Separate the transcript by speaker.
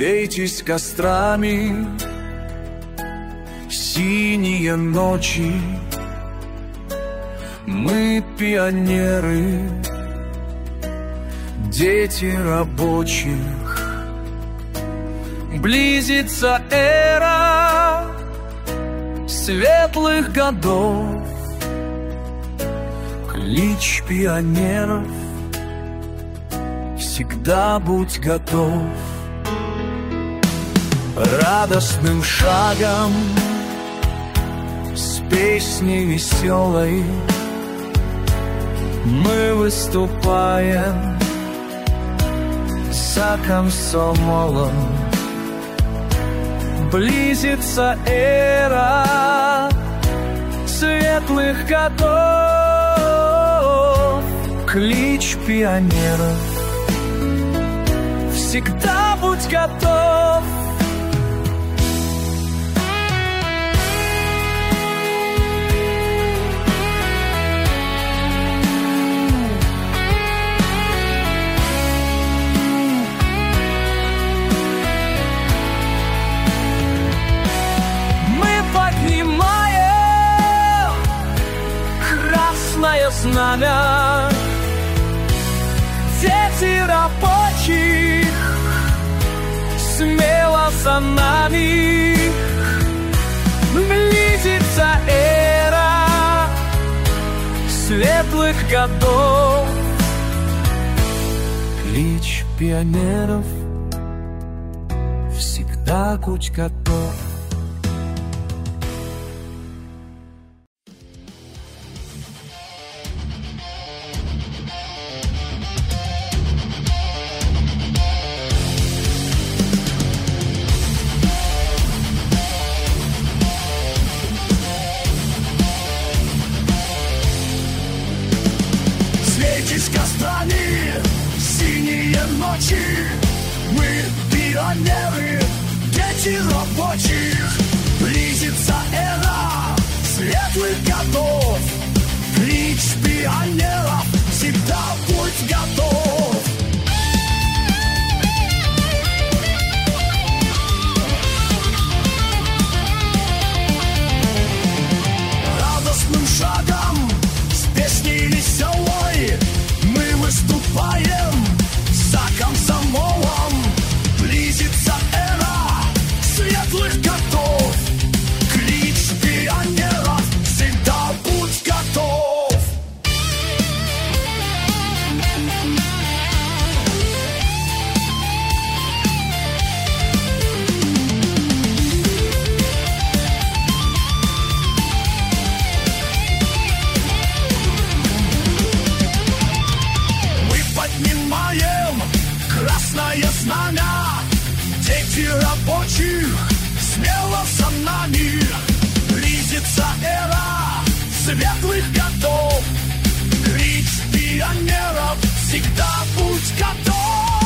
Speaker 1: Грейтесь кострами, синие ночи. Мы пионеры, дети рабочих. Близится эра светлых годов. Клич пионеров, всегда будь готов. Радостным шагом, с песней веселой мы выступаем за комсомолом. Близится эра светлых годов. Клич пионеров, всегда будь готов. Красное знамя, дети рабочих, смело за нами. Близится эра светлых годов. Клич пионеров, всегда будь готов.
Speaker 2: Мы пионеры, дети рабочих. Близится эра светлых годов. Клич пионеров, всегда будь готов. Радостным шагом, с песней веселой мы выступаем за комсомолом. Близится эра светлых годов. Клич пионеров, всегда будь готов. Мы поднимаем красное знамя, дети рабочих, смело за нами. Близится эра светлых годов. Клич пионеров, всегда будь готов.